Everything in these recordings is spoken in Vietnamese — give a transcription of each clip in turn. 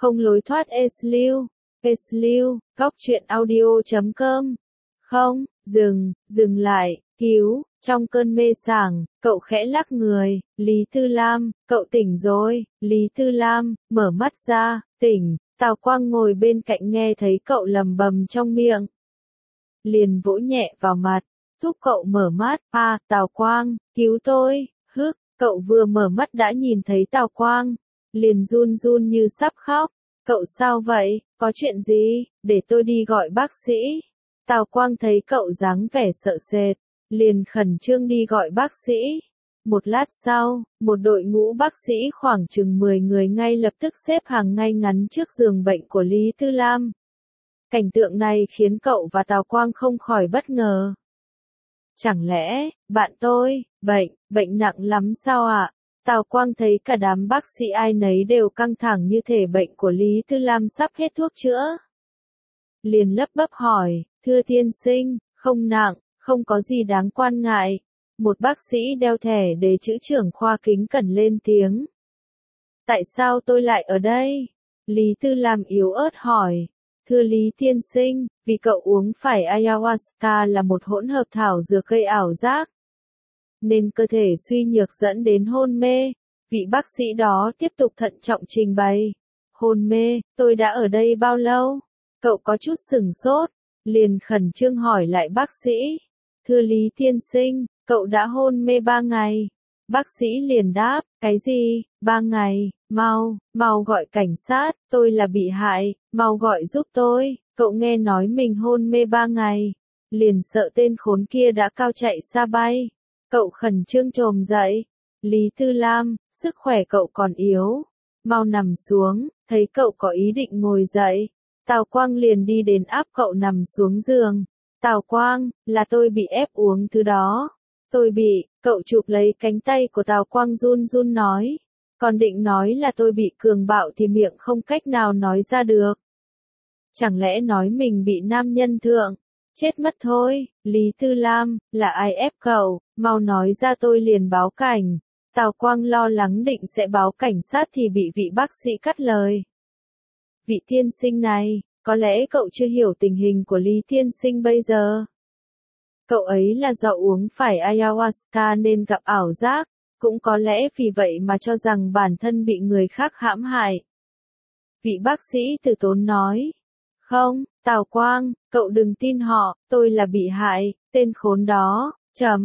Không lối thoát Esliu, góc truyện audio.com. Không, dừng lại, cứu, trong cơn mê sảng, cậu khẽ lắc người, Lý Tư Lam, cậu tỉnh rồi, Lý Tư Lam, mở mắt ra, tỉnh, Tào Quang ngồi bên cạnh nghe thấy cậu lầm bầm trong miệng. Liền vỗ nhẹ vào mặt, thúc cậu mở mắt, Tào Quang, cứu tôi, cậu vừa mở mắt đã nhìn thấy Tào Quang, liền run run như sắp khóc, cậu sao vậy, có chuyện gì, để tôi đi gọi bác sĩ. Tào Quang thấy cậu dáng vẻ sợ sệt, liền khẩn trương đi gọi bác sĩ. Một lát sau, một đội ngũ bác sĩ khoảng chừng 10 người ngay lập tức xếp hàng ngay ngắn trước giường bệnh của Lý Tư Lam. Cảnh tượng này khiến cậu và Tào Quang không khỏi bất ngờ. Chẳng lẽ, bạn tôi, bệnh nặng lắm sao ạ? Tào Quang thấy cả đám bác sĩ ai nấy đều căng thẳng như thể bệnh của Lý Tư Lam sắp hết thuốc chữa. Liền lấp bấp hỏi, thưa tiên sinh, không nặng, không có gì đáng quan ngại. Một bác sĩ đeo thẻ đề chữ trưởng khoa kính cẩn lên tiếng. Tại sao tôi lại ở đây? Lý Tư Lam yếu ớt hỏi. Thưa Lý tiên sinh, vì cậu uống phải ayahuasca là một hỗn hợp thảo dược gây ảo giác, nên cơ thể suy nhược dẫn đến hôn mê. Vị bác sĩ đó tiếp tục thận trọng trình bày. Hôn mê, tôi đã ở đây bao lâu? Cậu có chút sửng sốt, liền khẩn trương hỏi lại bác sĩ. Thưa Lý tiên sinh, cậu đã hôn mê 3 ngày. Bác sĩ liền đáp, cái gì, 3 ngày, mau gọi cảnh sát, tôi là bị hại, mau gọi giúp tôi. Cậu nghe nói mình hôn mê 3 ngày, liền sợ tên khốn kia đã cao chạy xa bay. Cậu khẩn trương trồm dậy. Lý Tư Lam, sức khỏe cậu còn yếu, mau nằm xuống. Thấy cậu có ý định ngồi dậy, Tào Quang liền đi đến áp cậu nằm xuống giường. Tào Quang, là tôi bị ép uống thứ đó. Tôi bị, cậu chụp lấy cánh tay của Tào Quang run run nói. Còn định nói là tôi bị cường bạo thì miệng không cách nào nói ra được. Chẳng lẽ nói mình bị nam nhân thượng, chết mất thôi. Lý Tư Lam, là ai ép cậu, mau nói ra tôi liền báo cảnh. Tào Quang lo lắng định sẽ báo cảnh sát thì bị vị bác sĩ cắt lời. Vị tiên sinh này, có lẽ cậu chưa hiểu tình hình của Lý tiên sinh bây giờ. Cậu ấy là do uống phải ayahuasca nên gặp ảo giác, cũng có lẽ vì vậy mà cho rằng bản thân bị người khác hãm hại. Vị bác sĩ từ tốn nói. Không, Tào Quang, cậu đừng tin họ, tôi là bị hại, tên khốn đó,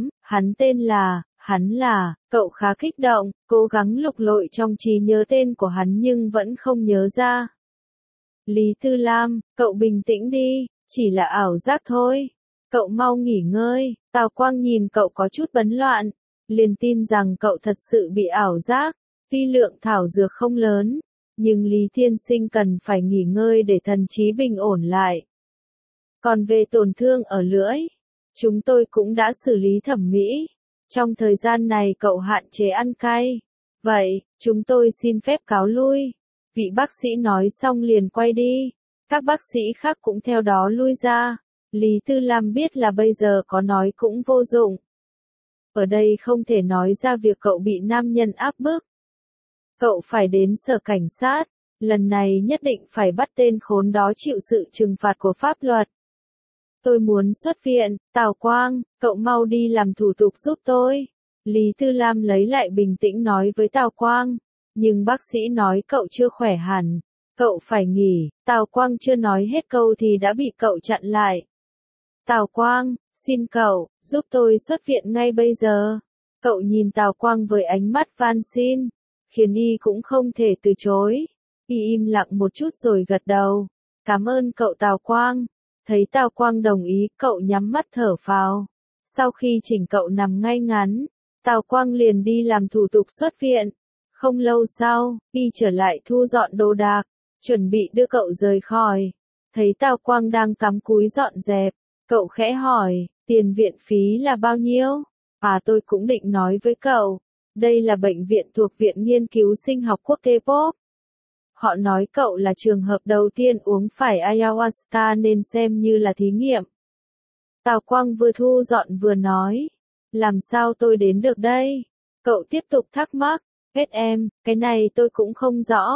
hắn là, cậu khá kích động, cố gắng lục lọi trong trí nhớ tên của hắn nhưng vẫn không nhớ ra. Lý Tư Lam, cậu bình tĩnh đi, chỉ là ảo giác thôi. Cậu mau nghỉ ngơi. Tào Quang nhìn cậu có chút bấn loạn, liền tin rằng cậu thật sự bị ảo giác. Tuy lượng thảo dược không lớn, nhưng Lý tiên sinh cần phải nghỉ ngơi để thần trí bình ổn lại. Còn về tổn thương ở lưỡi, chúng tôi cũng đã xử lý thẩm mỹ. Trong thời gian này cậu hạn chế ăn cay. Vậy, chúng tôi xin phép cáo lui. Vị bác sĩ nói xong liền quay đi. Các bác sĩ khác cũng theo đó lui ra. Lý Tư Lam biết là bây giờ có nói cũng vô dụng. Ở đây không thể nói ra việc cậu bị nam nhân áp bức. Cậu phải đến sở cảnh sát. Lần này nhất định phải bắt tên khốn đó chịu sự trừng phạt của pháp luật. Tôi muốn xuất viện. Tào Quang, cậu mau đi làm thủ tục giúp tôi. Lý Tư Lam lấy lại bình tĩnh nói với Tào Quang. Nhưng bác sĩ nói cậu chưa khỏe hẳn. Cậu phải nghỉ. Tào Quang chưa nói hết câu thì đã bị cậu chặn lại. Tào Quang, xin cậu, giúp tôi xuất viện ngay bây giờ. Cậu nhìn Tào Quang với ánh mắt van xin, khiến y cũng không thể từ chối. Y im lặng một chút rồi gật đầu. Cảm ơn cậu Tào Quang. Thấy Tào Quang đồng ý, cậu nhắm mắt thở phào. Sau khi chỉnh cậu nằm ngay ngắn, Tào Quang liền đi làm thủ tục xuất viện. Không lâu sau, y trở lại thu dọn đồ đạc, chuẩn bị đưa cậu rời khỏi. Thấy Tào Quang đang cắm cúi dọn dẹp, cậu khẽ hỏi, tiền viện phí là bao nhiêu? Tôi cũng định nói với cậu, đây là bệnh viện thuộc Viện Nghiên cứu Sinh học Quốc tế Pop. Họ nói cậu là trường hợp đầu tiên uống phải ayahuasca nên xem như là thí nghiệm. Tào Quang vừa thu dọn vừa nói, làm sao tôi đến được đây? Cậu tiếp tục thắc mắc, cái này tôi cũng không rõ.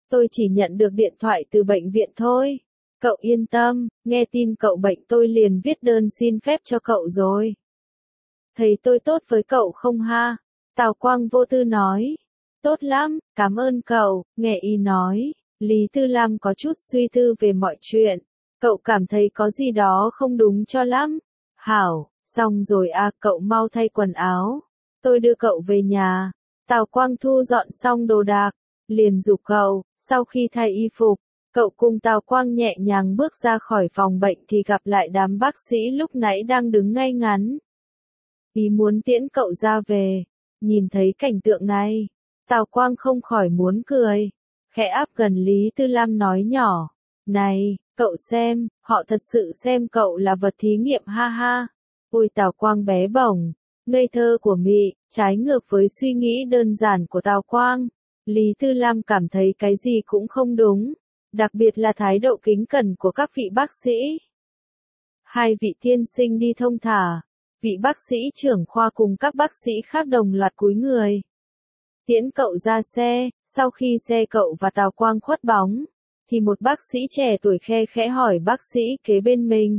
Tôi chỉ nhận được điện thoại từ bệnh viện thôi. Cậu yên tâm, nghe tin cậu bệnh tôi liền viết đơn xin phép cho cậu rồi. Thấy tôi tốt với cậu không ha? Tào Quang vô tư nói. Tốt lắm, cảm ơn cậu, nghe y nói. Lý Tư Lam có chút suy tư về mọi chuyện. Cậu cảm thấy có gì đó không đúng cho lắm. Hảo, xong rồi à, cậu mau thay quần áo. Tôi đưa cậu về nhà. Tào Quang thu dọn xong đồ đạc. Liền giục cậu, sau khi thay y phục, cậu cùng Tào Quang nhẹ nhàng bước ra khỏi phòng bệnh thì gặp lại đám bác sĩ lúc nãy đang đứng ngay ngắn. Ý muốn tiễn cậu ra về. Nhìn thấy cảnh tượng này, Tào Quang không khỏi muốn cười. Khẽ áp gần Lý Tư Lam nói nhỏ. Này, cậu xem, họ thật sự xem cậu là vật thí nghiệm ha ha. Ôi Tào Quang bé bỏng, ngây thơ của mị, trái ngược với suy nghĩ đơn giản của Tào Quang. Lý Tư Lam cảm thấy cái gì cũng không đúng, đặc biệt là thái độ kính cẩn của các vị bác sĩ. Hai vị tiên sinh đi thông thả, vị bác sĩ trưởng khoa cùng các bác sĩ khác đồng loạt cúi người. Tiễn cậu ra xe, sau khi xe cậu và Tào Quang khuất bóng, thì một bác sĩ trẻ tuổi khe khẽ hỏi bác sĩ kế bên mình.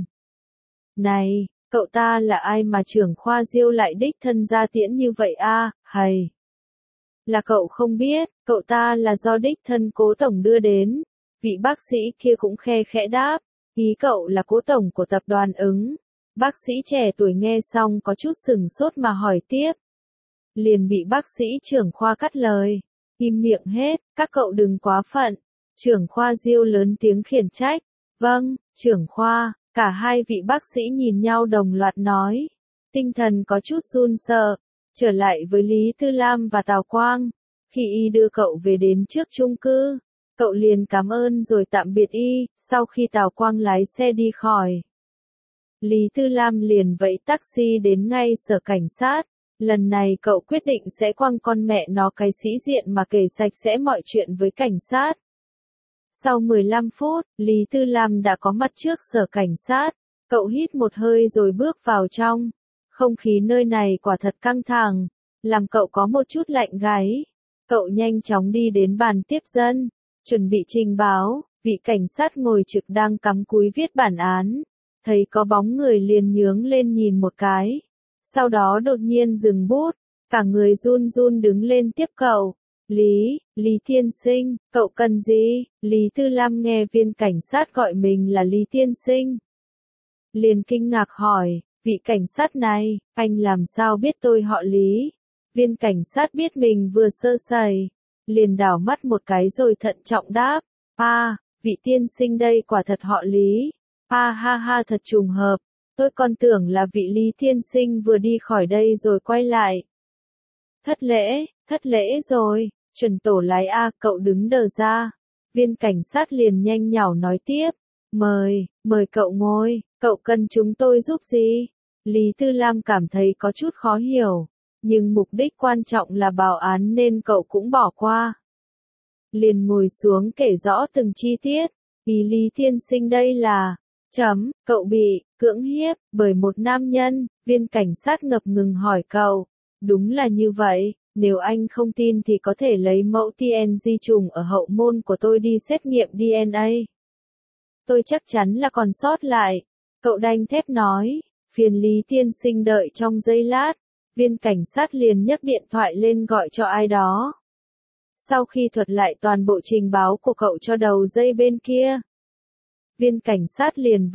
Này, cậu ta là ai mà trưởng khoa Diêu lại đích thân ra tiễn như vậy a? Hầy. Là cậu không biết, cậu ta là do đích thân Cố Tổng đưa đến. Vị bác sĩ kia cũng khe khẽ đáp, ý cậu là Cố Tổng của tập đoàn Ứng. Bác sĩ trẻ tuổi nghe xong có chút sừng sốt mà hỏi tiếp. Liền bị bác sĩ trưởng khoa cắt lời. Im miệng hết, các cậu đừng quá phận. Trưởng khoa Diêu lớn tiếng khiển trách. Vâng, trưởng khoa, cả hai vị bác sĩ nhìn nhau đồng loạt nói. Tinh thần có chút run sợ. Trở lại với Lý Tư Lam và Tào Quang. Khi y đưa cậu về đến trước chung cư, cậu liền cảm ơn rồi tạm biệt y, sau khi Tào Quang lái xe đi khỏi. Lý Tư Lam liền vẫy taxi đến ngay sở cảnh sát. Lần này cậu quyết định sẽ quăng con mẹ nó cái sĩ diện mà kể sạch sẽ mọi chuyện với cảnh sát. Sau 15 phút, Lý Tư Lam đã có mặt trước sở cảnh sát. Cậu hít một hơi rồi bước vào trong. Không khí nơi này quả thật căng thẳng, làm cậu có một chút lạnh gáy. Cậu nhanh chóng đi đến bàn tiếp dân, chuẩn bị trình báo. Vị cảnh sát ngồi trực đang cắm cúi viết bản án. Thấy có bóng người liền nhướng lên nhìn một cái. Sau đó đột nhiên dừng bút, cả người run run đứng lên tiếp cậu. Lý tiên sinh, cậu cần gì? Lý Tư Lam nghe viên cảnh sát gọi mình là Lý tiên sinh. Liền kinh ngạc hỏi, vị cảnh sát này, anh làm sao biết tôi họ Lý? Viên cảnh sát biết mình vừa sơ sẩy, liền đảo mắt một cái rồi thận trọng đáp. Vị tiên sinh đây quả thật họ Lý. Ha ha thật trùng hợp. Tôi còn tưởng là vị Lý tiên sinh vừa đi khỏi đây rồi quay lại. Thất lễ rồi, chuẩn tổ lái cậu đứng đờ ra. Viên cảnh sát liền nhanh nhảu nói tiếp. Mời cậu ngồi, cậu cần chúng tôi giúp gì? Lý Tư Lam cảm thấy có chút khó hiểu, nhưng mục đích quan trọng là bảo án nên cậu cũng bỏ qua. Liền ngồi xuống kể rõ từng chi tiết. Ý Lý tiên sinh đây là, cậu bị cưỡng hiếp bởi một nam nhân. Viên cảnh sát ngập ngừng hỏi cậu. Đúng là như vậy, nếu anh không tin thì có thể lấy mẫu TNG trùng ở hậu môn của tôi đi xét nghiệm DNA. Tôi chắc chắn là còn sót lại. Cậu đanh thép nói. Phiền Lý tiên sinh đợi trong giây lát. Viên cảnh sát liền nhấc điện thoại lên gọi cho ai đó. Sau khi thuật lại toàn bộ trình báo của cậu cho đầu dây bên kia, viên cảnh sát liền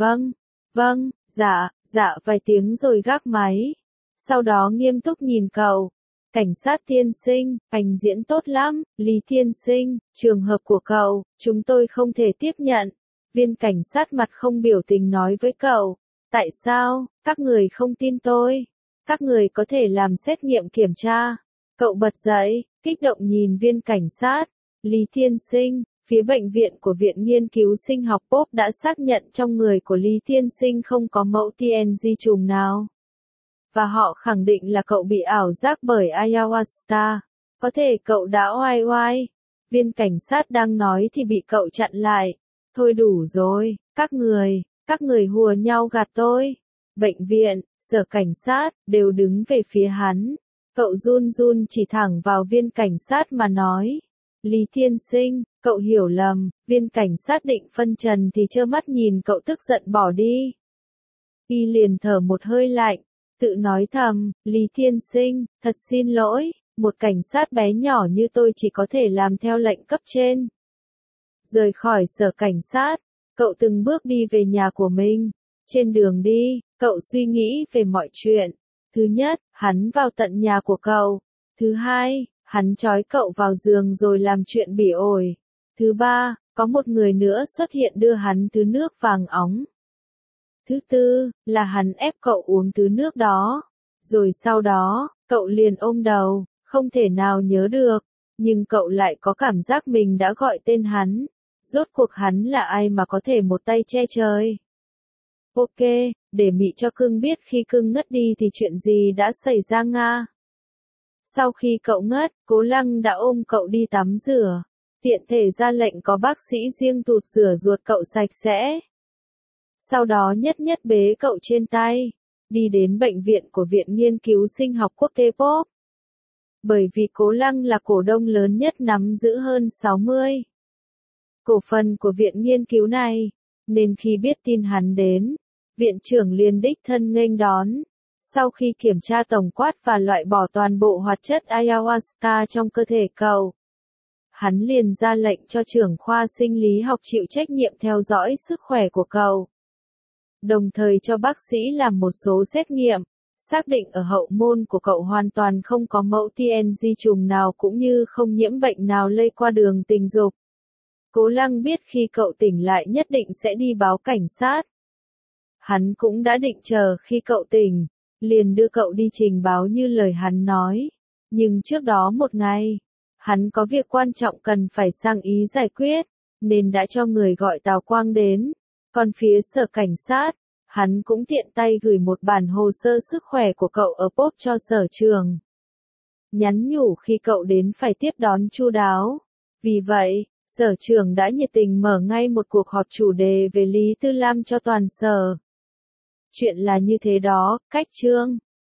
dạ vài tiếng rồi gác máy. Sau đó nghiêm túc nhìn cậu. Cảnh sát tiên sinh, anh diễn tốt lắm. Lý tiên sinh, trường hợp của cậu, chúng tôi không thể tiếp nhận. Viên cảnh sát mặt không biểu tình nói với cậu. Tại sao, các người không tin tôi? Các người có thể làm xét nghiệm kiểm tra. Cậu bật dậy, kích động nhìn viên cảnh sát. Lý tiên sinh, phía bệnh viện của Viện Nghiên cứu Sinh học Pop đã xác nhận trong người của Lý tiên sinh không có mẫu TNG trùng nào. Và họ khẳng định là cậu bị ảo giác bởi ayahuasca. Có thể cậu đã oai. Viên cảnh sát đang nói thì bị cậu chặn lại. Thôi đủ rồi, các người hùa nhau gạt tôi. Bệnh viện, sở cảnh sát, đều đứng về phía hắn. Cậu run run chỉ thẳng vào viên cảnh sát mà nói. Lý tiên sinh, Cậu hiểu lầm, viên cảnh sát định phân trần thì trơ mắt nhìn cậu tức giận bỏ đi. Y liền thở một hơi lạnh, tự nói thầm, Lý tiên sinh, thật xin lỗi, một cảnh sát bé nhỏ như tôi chỉ có thể làm theo lệnh cấp trên. Rời khỏi sở cảnh sát, cậu từng bước đi về nhà của mình. Trên đường đi, cậu suy nghĩ về mọi chuyện. Thứ nhất, hắn vào tận nhà của cậu. Thứ hai, hắn trói cậu vào giường rồi làm chuyện bỉ ổi. Thứ ba, có một người nữa xuất hiện đưa hắn thứ nước vàng óng. Thứ tư, là hắn ép cậu uống thứ nước đó. Rồi sau đó, cậu liền ôm đầu, không thể nào nhớ được. Nhưng cậu lại có cảm giác mình đã gọi tên hắn. Rốt cuộc hắn là ai mà có thể một tay che trời? Ok, để Mị cho cưng biết khi cưng ngất đi thì chuyện gì đã xảy ra Nga. Sau khi cậu ngất, Cố Lăng đã ôm cậu đi tắm rửa. Tiện thể ra lệnh có bác sĩ riêng tụt rửa ruột cậu sạch sẽ. Sau đó nhất nhất bế cậu trên tay, đi đến bệnh viện của Viện Nghiên cứu Sinh học Quốc tế Pop. Bởi vì Cố Lăng là cổ đông lớn nhất nắm giữ hơn 60 cổ phần của viện nghiên cứu này, nên khi biết tin hắn đến, viện trưởng liền đích thân nghênh đón. Sau khi kiểm tra tổng quát và loại bỏ toàn bộ hoạt chất ayahuasca trong cơ thể cậu, hắn liền ra lệnh cho trưởng khoa sinh lý học chịu trách nhiệm theo dõi sức khỏe của cậu. Đồng thời cho bác sĩ làm một số xét nghiệm, xác định ở hậu môn của cậu hoàn toàn không có mẫu TNG trùng nào cũng như không nhiễm bệnh nào lây qua đường tình dục. Cố Lăng biết khi cậu tỉnh lại nhất định sẽ đi báo cảnh sát. Hắn cũng đã định chờ khi cậu tỉnh, liền đưa cậu đi trình báo như lời hắn nói. Nhưng trước đó một ngày, hắn có việc quan trọng cần phải sang Ý giải quyết, nên đã cho người gọi Tào Quang đến. Còn phía sở cảnh sát, hắn cũng tiện tay gửi một bản hồ sơ sức khỏe của cậu ở Pop cho sở trường. Nhắn nhủ khi cậu đến phải tiếp đón chu đáo. Vì vậy, sở trưởng đã nhiệt tình mở ngay một cuộc họp chủ đề về Lý Tư Lam cho toàn sở. Chuyện là như thế đó, cách chương.